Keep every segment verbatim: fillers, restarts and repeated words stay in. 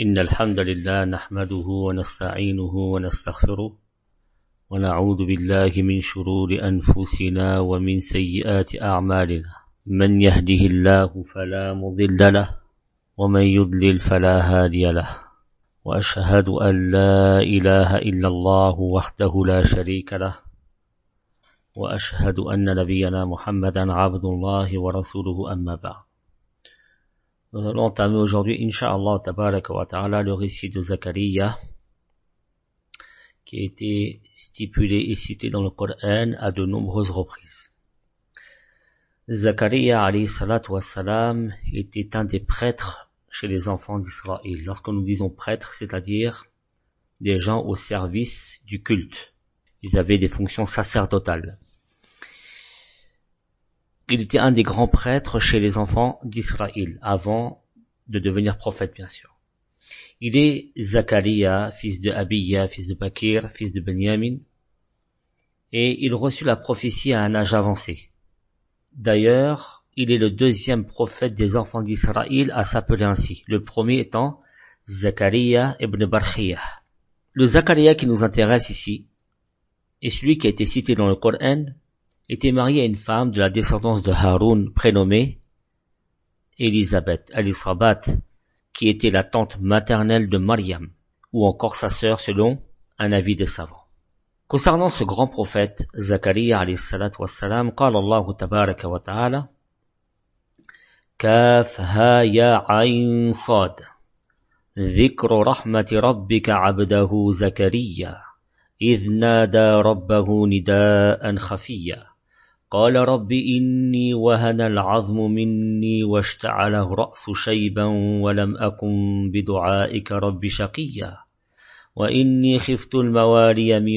إن الحمد لله نحمده ونستعينه ونستغفره ونعوذ بالله من شرور أنفسنا ومن سيئات أعمالنا من يهده الله فلا مضل له ومن يضلل فلا هادي له وأشهد أن لا إله إلا الله وحده لا شريك له وأشهد أن نبينا محمدا عبد الله ورسوله أما بعد. Nous allons entamer aujourd'hui, Inch'Allah tabaraka wa ta'ala, le récit de Zakaria, qui a été stipulé et cité dans le Coran à de nombreuses reprises. Zakaria alayhi salatu wassalam était un des prêtres chez les enfants d'Israël. Lorsque nous disons prêtres, c'est-à-dire des gens au service du culte. Ils avaient des fonctions sacerdotales. Il était un des grands prêtres chez les enfants d'Israël, avant de devenir prophète, bien sûr. Il est Zakaria, fils de Abiya, fils de Bakir, fils de Benyamin, et il reçut la prophétie à un âge avancé. D'ailleurs, il est le deuxième prophète des enfants d'Israël à s'appeler ainsi, le premier étant Zakaria ibn Barkhiyah. Le Zakaria qui nous intéresse ici, et celui qui a été cité dans le Coran, était marié à une femme de la descendance de Haroun prénommée Élisabeth al-Israbat, qui était la tante maternelle de Maryam, ou encore sa sœur selon un avis des savants. Concernant ce grand prophète, Zakaria alayhi salatu wassalam, قال الله تبارك وتعالى كاف ها يا عين صاد ذكر رحمة ربك عبده زكريا إذ نادى ربه نداء خفيا قال رب إني وهن العظم مني واشتعل الرأس شيبا ولم أكن بدعائك رب شقيا وإني خفت الموالي من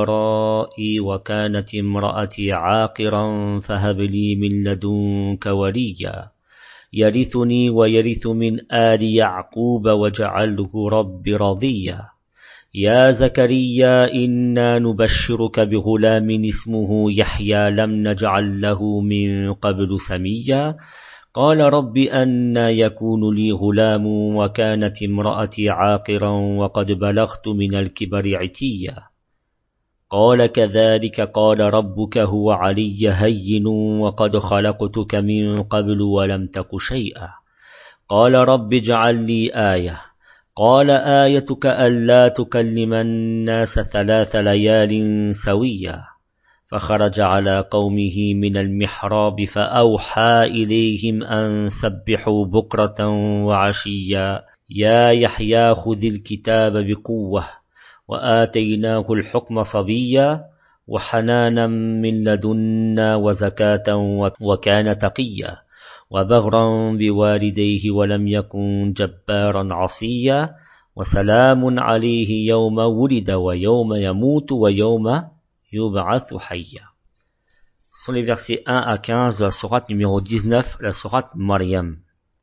ورائي وكانت امرأتي عاقرا فهب لي من لدنك وليا يرثني ويرث من آل يعقوب واجعله رب رضيا يا زكريا إنا نبشرك بغلام اسمه يحيى لم نجعل له من قبل سميا قال رب أنى يكون لي غلام وكانت امرأتي عاقرا وقد بلغت من الكبر عتيا قال كذلك قال ربك هو علي هين وقد خلقتك من قبل ولم تك شيئا قال رب اجعل لي آية قال آيتك ألا تكلم الناس ثلاث ليال سويا فخرج على قومه من المحراب فأوحى إليهم أن سبحوا بكرة وعشيا يا يحيى خذ الكتاب بقوة وآتيناه الحكم صبيا وحنانا من لدنا وزكاة وكان تقيا وبغرا بوالديه ولم يكن جبارا عصيا وسلام عليه يوم ولد ويوم يموت ويوم يبعث حيا. Ce sont les versets un à quinze de la sourate numéro dix-neuf, la sourate Maryam.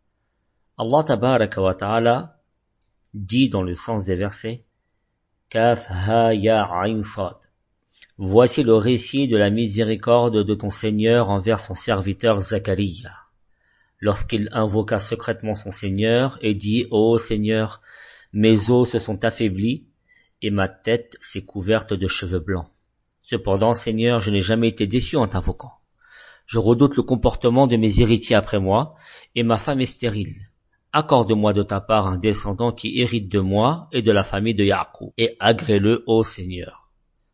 Allah tabaraka wa ta'ala dit dans le sens des versets Kaf ha ya ayn sad. Voici le récit de la miséricorde de ton Seigneur envers son serviteur Zakaria. Lorsqu'il invoqua secrètement son Seigneur et dit « Ô Seigneur, mes os se sont affaiblis et ma tête s'est couverte de cheveux blancs. Cependant, Seigneur, je n'ai jamais été déçu en t'invoquant. Je redoute le comportement de mes héritiers après moi et ma femme est stérile. Accorde-moi de ta part un descendant qui hérite de moi et de la famille de Ya'qub et agrée-le, ô Seigneur.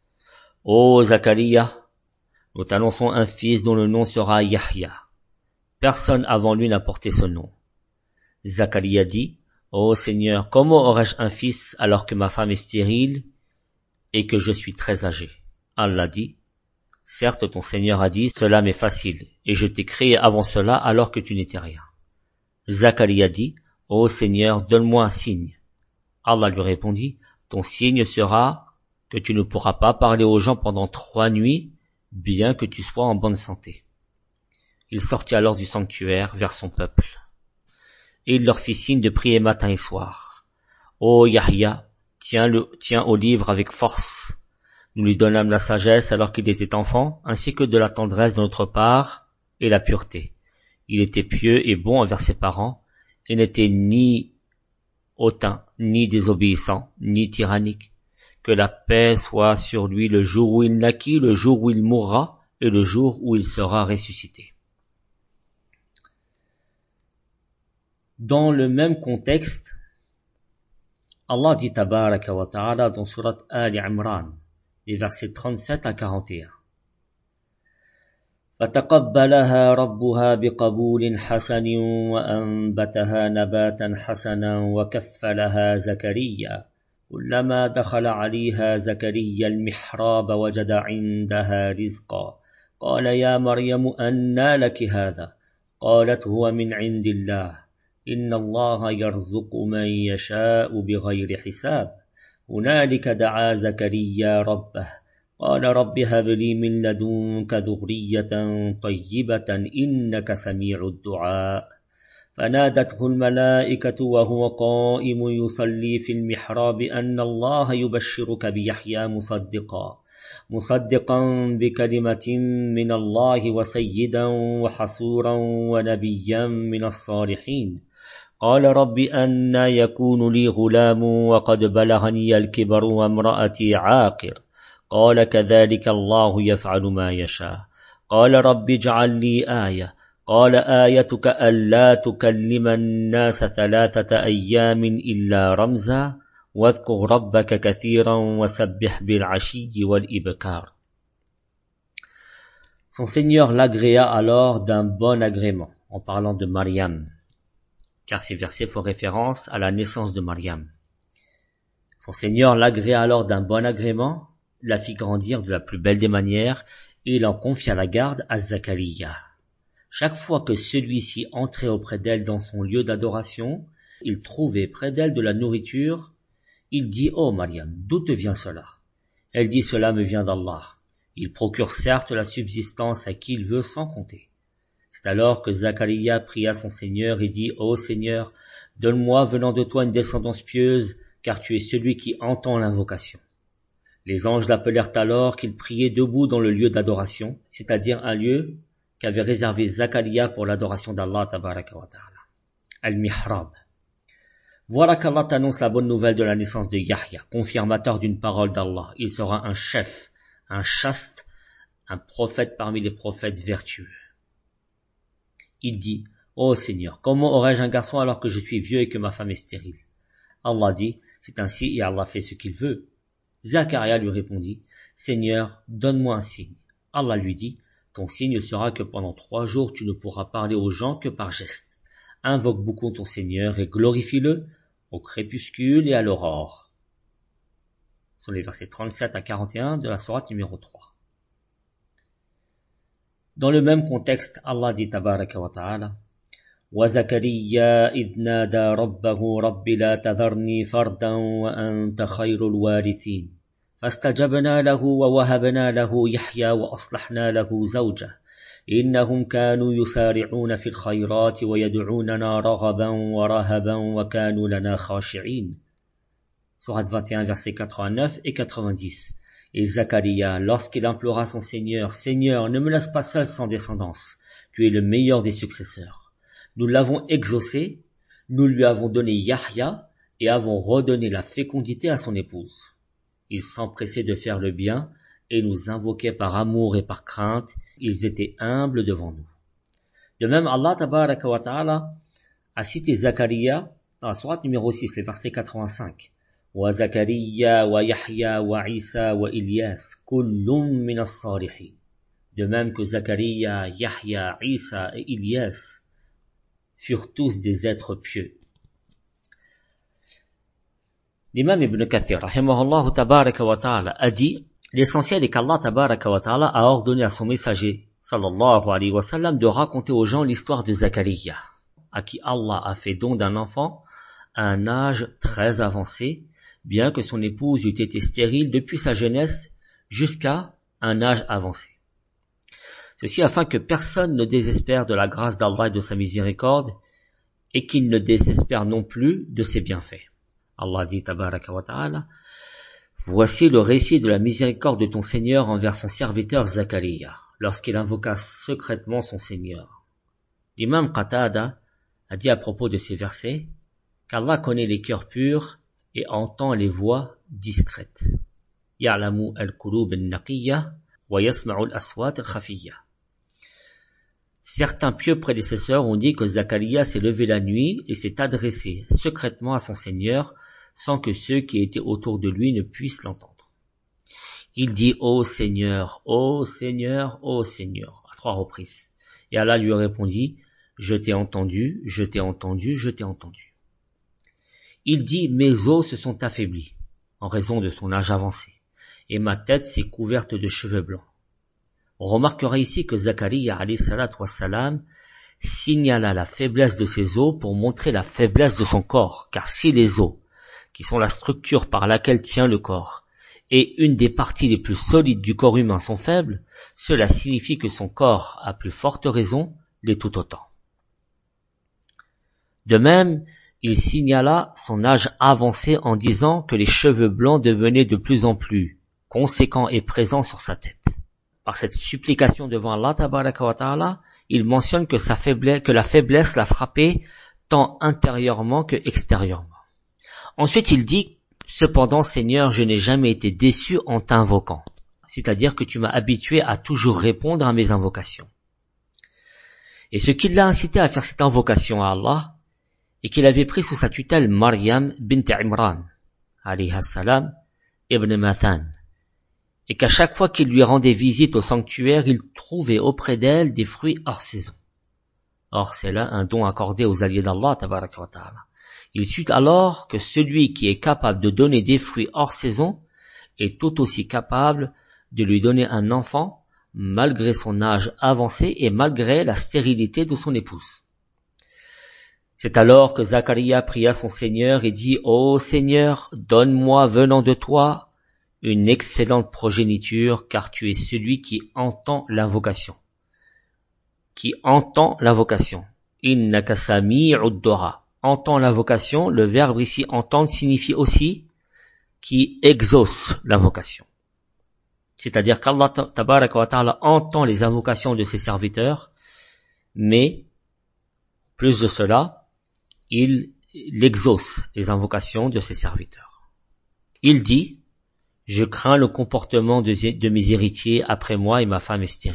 Ô Zakaria, nous t'annonçons un fils dont le nom sera Yahya. Personne avant lui n'a porté ce nom. Zakaria dit, Ô Seigneur, comment aurais-je un fils alors que ma femme est stérile et que je suis très âgé? Allah dit, certes ton Seigneur a dit, cela m'est facile, et je t'ai créé avant cela alors que tu n'étais rien. Zakaria dit, Ô Seigneur, donne-moi un signe. Allah lui répondit, ton signe sera que tu ne pourras pas parler aux gens pendant trois nuits, bien que tu sois en bonne santé. Il sortit alors du sanctuaire vers son peuple. Et il leur fit signe de prier matin et soir. Ô Yahya, tiens, le, tiens au livre avec force. Nous lui donnâmes la sagesse alors qu'il était enfant, ainsi que de la tendresse de notre part et la pureté. Il était pieux et bon envers ses parents, et n'était ni hautain, ni désobéissant, ni tyrannique. Que la paix soit sur lui le jour où il naquit, le jour où il mourra et le jour où il sera ressuscité. Dans le même contexte, Allah dit tabaraka wa ta'ala dans surat Ali Imran, les versets trente-sept à quarante et un. فَتَقَبَّلَهَا رَبُّهَا بِقَبُولٍ حَسَنٍ وَأَنبَتَهَا نَبَاتًا حَسَنًا وَكَفَّلَهَا زَكَرِيَّا كُلَّمَا دَخَلَ عَلَيْهَا زَكَرِيَّا الْمِحْرَابَ وَجَدَ عِندَهَا رِزْقًا قَالَ يَا مَرْيَمُ أَنَّى لَكِ هَذَا قَالَتْ هُوَ مِنْ عِندِ اللَّهِ إِنَّ اللَّهَ يَرْزُقُ مَنْ يَشَاءُ بِغَيْرِ حِسَابٍ هُنَالِكَ دَعَا زَكَرِيَّا رَبَّهُ قال رب هب لي من لدنك ذرية طيبة إنك سميع الدعاء فنادته الملائكة وهو قائم يصلي في المحراب أن الله يبشرك بيحيى مصدقا مصدقا بكلمة من الله وسيدا وحصورا ونبيا من الصالحين قال رب أنى يكون لي غلام وقد بلغني الكبر وامرأتي عاقر قال كذلك الله يفعل ما يشاء قال رب اجعل لي آية قال آيتك ألا تكلم الناس ثلاثة أيام إلا رمزا واذكر ربك كثيرا وسبح بالعشي والإبكار. Son Seigneur l'agréa alors d'un bon agrément, en parlant de Mariam, car ces versets font référence à la naissance de Mariam. Son Seigneur l'agréa alors d'un bon agrément, la fit grandir de la plus belle des manières, et il en confia la garde à Zacharia. Chaque fois que celui-ci entrait auprès d'elle dans son lieu d'adoration, il trouvait près d'elle de la nourriture. Il dit « Oh Mariam, d'où te vient cela ?» Elle dit « Cela me vient d'Allah. Il procure certes la subsistance à qui il veut sans compter. » C'est alors que Zacharia pria son Seigneur et dit « Ô Seigneur, donne-moi venant de toi une descendance pieuse, car tu es celui qui entend l'invocation. » Les anges l'appelèrent alors qu'il priait debout dans le lieu d'adoration, c'est-à-dire un lieu qu'avait réservé Zacharia pour l'adoration d'Allah tabaraka wa ta'ala. Al-Mihrab. Voilà qu'Allah t'annonce la bonne nouvelle de la naissance de Yahya, confirmateur d'une parole d'Allah. Il sera un chef, un chaste, un prophète parmi les prophètes vertueux. Il dit, ô Seigneur, comment aurais-je un garçon alors que je suis vieux et que ma femme est stérile? Allah dit, c'est ainsi et Allah fait ce qu'il veut. Zacharia lui répondit, Seigneur, donne-moi un signe. Allah lui dit, ton signe sera que pendant trois jours tu ne pourras parler aux gens que par geste. Invoque beaucoup ton Seigneur et glorifie-le au crépuscule et à l'aurore. Ce sont les versets trente-sept à quarante et un de la sourate numéro trois. Dans le même contexte, Allah dit tabaraka wa ta'ala, وَزَكَرِيَّا إِذْ نَادَى رَبَّهُ رَبِّ لَا تَذَرْنِي فَرْدًا وَأَنْتَ خَيْرُ الْوَارِثِينَ فَاسْتَجَبْنَا لَهُ وَوَهَبْنَا لَهُ يَحْيَى وَأَصْلَحْنَا لَهُ زَوْجَهُ إِنَّهُمْ كَانُوا يُسَارِعُونَ فِي الْخَيْرَاتِ وَيَدْعُونَنَا رَغَبًا وَرَهَبًا وَكَانُوا لَنَا خَاشِعِينَ. Sourate vingt et un, versets quatre-vingt-neuf et quatre-vingt-dix. Et Zacharia, lorsqu'il implora son Seigneur, Seigneur, ne me laisse pas seul sans descendance, tu es le meilleur des successeurs. Nous l'avons exaucé, nous lui avons donné Yahya et avons redonné la fécondité à son épouse. Ils s'empressaient de faire le bien et nous invoquaient par amour et par crainte, ils étaient humbles devant nous. De même, Allah tabaraka wa ta'ala a cité Zacharia dans la sourate numéro six, les versets quatre-vingt-cinq. Wa Zacharia wa Yahya wa Isa wa Ilyas kullum min as-salihin. De même que Zacharia, Yahya, Isa et Ilyas furent tous des êtres pieux. L'imam Ibn Kathir, rahimahullah tabaraka wa ta'ala, a dit, l'essentiel est qu'Allah tabaraka wa ta'ala a ordonné à son messager, sallallahu alayhi wa sallam, de raconter aux gens l'histoire de Zacharia, à qui Allah a fait don d'un enfant à un âge très avancé, bien que son épouse eût été stérile depuis sa jeunesse jusqu'à un âge avancé. Ceci afin que personne ne désespère de la grâce d'Allah et de sa miséricorde, et qu'il ne désespère non plus de ses bienfaits. Allah dit, tabaraka wa ta'ala, voici le récit de la miséricorde de ton Seigneur envers son serviteur Zacharia, lorsqu'il invoqua secrètement son Seigneur. L'imam Qatada a dit à propos de ces versets, qu'Allah connaît les cœurs purs et entend les voix discrètes. يعلم القلوب النقية ويسمع الأصوات الخفية. Certains pieux prédécesseurs ont dit que Zacharia s'est levé la nuit et s'est adressé secrètement à son Seigneur sans que ceux qui étaient autour de lui ne puissent l'entendre. Il dit « Ô Seigneur, ô Seigneur, ô Seigneur » à trois reprises. Et Allah lui répondit « Je t'ai entendu, je t'ai entendu, je t'ai entendu ». Il dit « Mes os se sont affaiblis en raison de son âge avancé et ma tête s'est couverte de cheveux blancs. » On remarquera ici que Zacharia alayhi salatu wassalam signala la faiblesse de ses os pour montrer la faiblesse de son corps, car si les os, qui sont la structure par laquelle tient le corps, et une des parties les plus solides du corps humain sont faibles, cela signifie que son corps, à plus forte raison, l'est tout autant. De même, il signala son âge avancé en disant que les cheveux blancs devenaient de plus en plus conséquents et présents sur sa tête. Par cette supplication devant Allah tabaraka wa ta'ala, il mentionne que sa faiblesse, que la faiblesse l'a frappé tant intérieurement que extérieurement. Ensuite, il dit, cependant, Seigneur, je n'ai jamais été déçu en t'invoquant. C'est-à-dire que tu m'as habitué à toujours répondre à mes invocations. Et ce qui l'a incité à faire cette invocation à Allah, est qu'il avait pris sous sa tutelle Maryam bint Imran, alayha salam, ibn Mathan, et qu'à chaque fois qu'il lui rendait visite au sanctuaire, il trouvait auprès d'elle des fruits hors saison. Or, c'est là un don accordé aux alliés d'Allah, tabaraka wa ta'ala. Il sut alors que celui qui est capable de donner des fruits hors saison est tout aussi capable de lui donner un enfant, malgré son âge avancé et malgré la stérilité de son épouse. C'est alors que Zacharia pria son Seigneur et dit « Ô Seigneur, donne-moi venant de toi une excellente progéniture, car tu es celui qui entend l'invocation. » Qui entend l'invocation. Innaka sami'ud du'a. Entend l'invocation, le verbe ici entendre signifie aussi qui exauce l'invocation. C'est-à-dire qu'Allah tabaraka wa ta'ala entend les invocations de ses serviteurs, mais plus de cela, il exauce les invocations de ses serviteurs. Il dit « Je crains le comportement de, de mes héritiers après moi et ma femme est stérile. »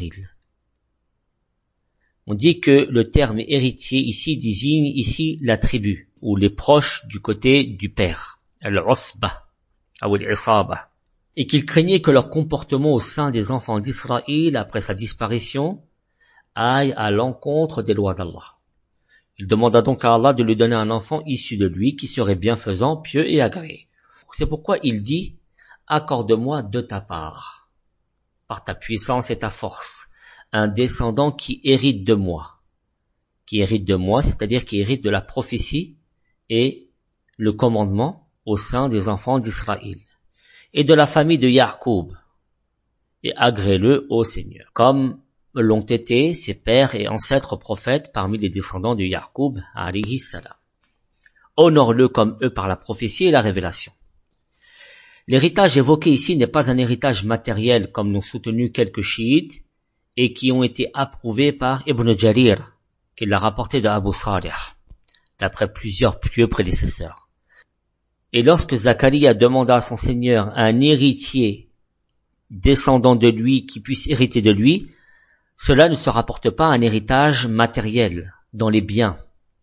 On dit que le terme héritier ici désigne ici la tribu, ou les proches du côté du père, al-usba, ou al-isaba, et qu'il craignait que leur comportement au sein des enfants d'Israël après sa disparition aille à l'encontre des lois d'Allah. Il demanda donc à Allah de lui donner un enfant issu de lui qui serait bienfaisant, pieux et agréé. C'est pourquoi il dit « Accorde-moi de ta part, par ta puissance et ta force, un descendant qui hérite de moi. » Qui hérite de moi, c'est-à-dire qui hérite de la prophétie et le commandement au sein des enfants d'Israël. Et de la famille de Ya'qub. Et agrée-le au Seigneur. Comme l'ont été ses pères et ancêtres prophètes parmi les descendants de Ya'qub, alayhi salam. Honore-le comme eux par la prophétie et la révélation. L'héritage évoqué ici n'est pas un héritage matériel comme l'ont soutenu quelques chiites et qui ont été approuvés par Ibn Jarir, qui l'a rapporté de Abu Salih, d'après plusieurs pieux prédécesseurs. Et lorsque Zacharia demanda à son Seigneur un héritier descendant de lui qui puisse hériter de lui, cela ne se rapporte pas à un héritage matériel dans les biens.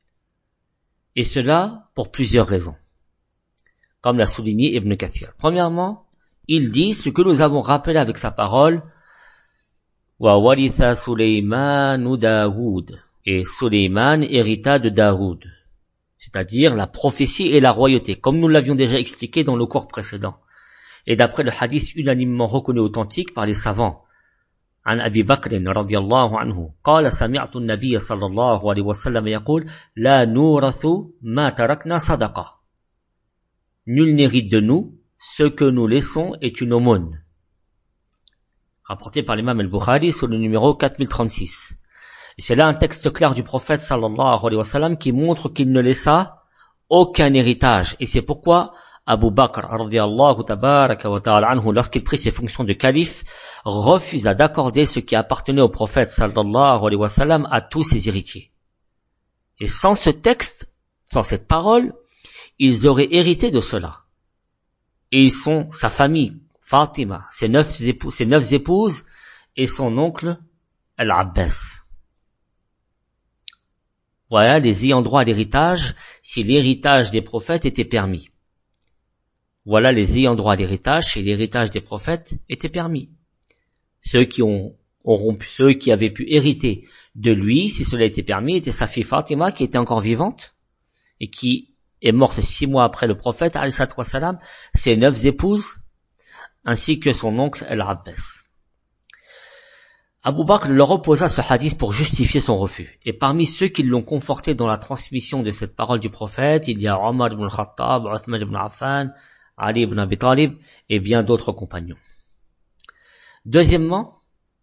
Et cela pour plusieurs raisons. Comme l'a souligné Ibn Kathir. Premièrement, il dit ce que nous avons rappelé avec sa parole Wa waritha Suleymanu Daoud. Et Suleiman hérita de Daoud. C'est-à-dire la prophétie et la royauté, comme nous l'avions déjà expliqué dans le cours précédent. Et d'après le hadith unanimement reconnu authentique par les savants, عن أبي بكر رضي الله عنه قال سمعت النبي صلى الله عليه وسلم يقول لا نورث ما تركنا صدقة. Nul n'hérite de nous, ce que nous laissons est une aumône. Rapporté par l'imam al-Bukhari sur le numéro quatre mille trente-six. Et c'est là un texte clair du prophète sallallahu alayhi wa sallam qui montre qu'il ne laissa aucun héritage. Et c'est pourquoi Abu Bakr radiyallahu tabaraka wa ta'ala anhu, lorsqu'il prit ses fonctions de calife, refusa d'accorder ce qui appartenait au prophète sallallahu alayhi wa sallam à tous ses héritiers. Et sans ce texte, sans cette parole, ils auraient hérité de cela. Et ils sont sa famille, Fatima, ses neuf épouses, ses neuf épouses et son oncle Al-Abbas. Voilà les ayants droit à l'héritage, si l'héritage des prophètes était permis. Voilà les ayants droit à l'héritage, si l'héritage des prophètes était permis. Ceux qui ont, auront pu, ceux qui avaient pu hériter de lui, si cela était permis, était sa fille Fatima, qui était encore vivante, et qui est morte six mois après le prophète, alayhi salatu wa salam, ses neuf épouses, ainsi que son oncle Al-Abbas. Abu Bakr leur opposa ce hadith pour justifier son refus. Et parmi ceux qui l'ont conforté dans la transmission de cette parole du prophète, il y a Omar ibn al-Khattab, Uthman ibn Affan, Ali ibn Abi Talib et bien d'autres compagnons. Deuxièmement,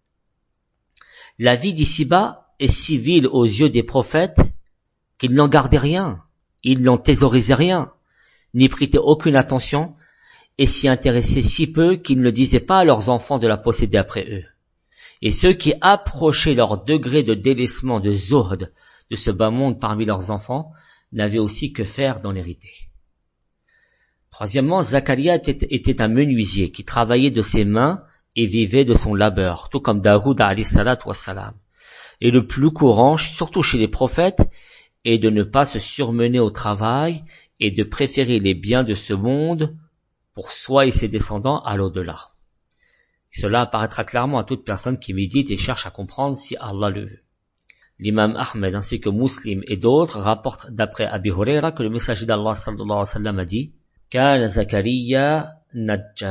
la vie d'ici-bas est si vile aux yeux des prophètes qu'ils n'en gardaient rien, ils n'en thésaurisaient rien, n'y prêtaient aucune attention et s'y intéressaient si peu qu'ils ne disaient pas à leurs enfants de la posséder après eux. Et ceux qui approchaient leur degré de délaissement, de zuhd, de ce bas monde parmi leurs enfants, n'avaient aussi que faire d'en hériter. Troisièmement, Zakaria était, était un menuisier qui travaillait de ses mains et vivait de son labeur, tout comme Daoud alayhi salatu wassalam. Et le plus courant, surtout chez les prophètes, est de ne pas se surmener au travail et de préférer les biens de ce monde pour soi et ses descendants à l'au-delà. Cela apparaîtra clairement à toute personne qui médite et cherche à comprendre si Allah le veut. L'imam Ahmed ainsi que Muslim et d'autres rapportent d'après Abi Huraira que le messager d'Allah sallallahu alayhi wa sallam a dit « Kana Zakaria najjara »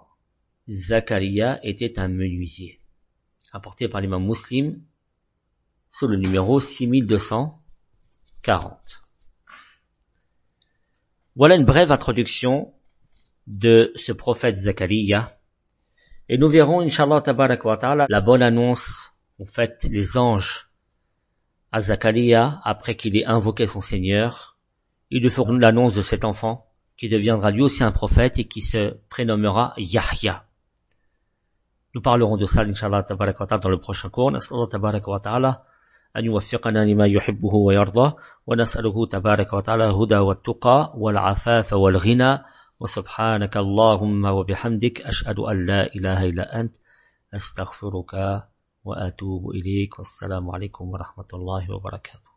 Zakaria était un menuisier. Rapporté par l'imam Muslim sous le numéro six mille deux cent quarante. Voilà une brève introduction de ce prophète Zakaria. Et nous verrons, Inch'Allah tabarak wa ta'ala, la bonne annonce qu'ont faite les anges à Zakaria après qu'il ait invoqué son Seigneur. Ils lui feront l'annonce de cet enfant qui deviendra lui aussi un prophète et qui se prénommera Yahya. Nous parlerons de ça, Inch'Allah tabarak wa ta'ala, dans le prochain cours. Nas'allahu tabarak wa ta'ala an yuwaffiqana lima yuhibbuhu wa yarda wa nas'aluhu tabarak wa ta'ala al-huda wa at-tuqa wal afafa wal ghina. وسبحانك اللهم وبحمدك أشهد أن لا إله إلا أنت أستغفرك وأتوب إليك والسلام عليكم ورحمة الله وبركاته.